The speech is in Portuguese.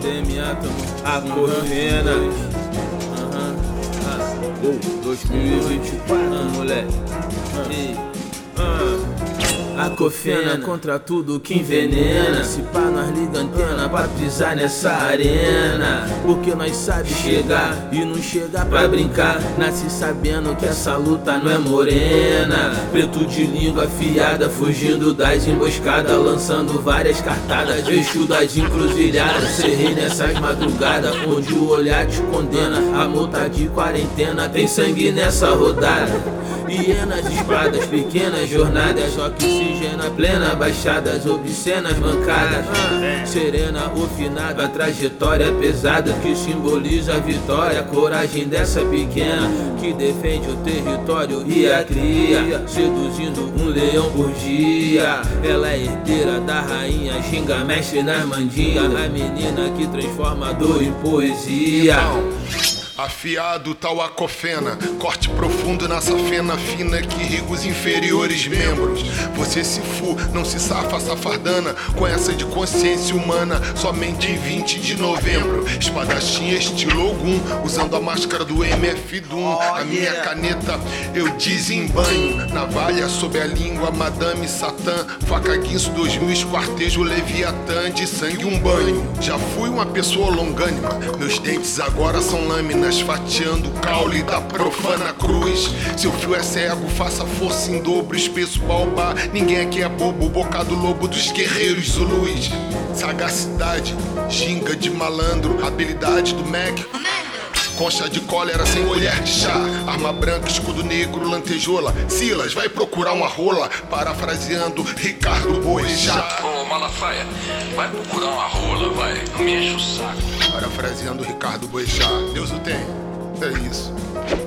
DMA, a Cofena. 2024, moleque. A Cofena contra tudo que envenena. Se pá, nós liga antena pra pisar nessa arena. Porque nós sabe chegar e não chega pra brincar. Nasce sabendo que essa luta não é morena. Preto de língua afiada, fugindo das emboscadas, lançando várias cartadas. Eixo das encruzilhadas, cerrei nessas madrugadas, onde o olhar te condena. A multa de quarentena, tem sangue nessa rodada. Hienas, espadas, pequenas jornadas, oxigena plena, baixadas, obscenas, bancadas. Serena, ofinada, a trajetória pesada que simboliza a vitória. A coragem dessa pequena que defende o território e a cria, seduzindo um leão por dia. Ela é herdeira da rainha, xinga, mexe nas mandingas. A menina que transforma a dor em poesia. Afiado tal a cofena, corte profundo na safena fina que irriga os inferiores membros. Você se fu, não se safa, safardana, com essa de consciência humana, somente em 20 de novembro. Espadachim estilo Ogum, usando a máscara do MF Doom. A minha caneta eu desembanho, navalha sob a língua, Madame Satã. Faca guinso 2000, esquartejo Leviatã, de sangue um banho. Já fui uma pessoa longânima, meus dentes agora são lâminas, fatiando o caule da profana cruz. Seu fio é cego, faça força em dobro, espesso baobá. Ninguém aqui é bobo, boca do lobo dos guerreiros zulus. Sagacidade, ginga de malandro, habilidade do Mac. Concha de cólera sem colher de chá, arma branca, escudo negro, lantejola. Silas, vai procurar uma rola, parafraseando Ricardo Boechat. Ô Malafaia, vai procurar uma rola, vai, não me enche o saco. Parafraseando Ricardo Boechat, Deus o tem, é isso.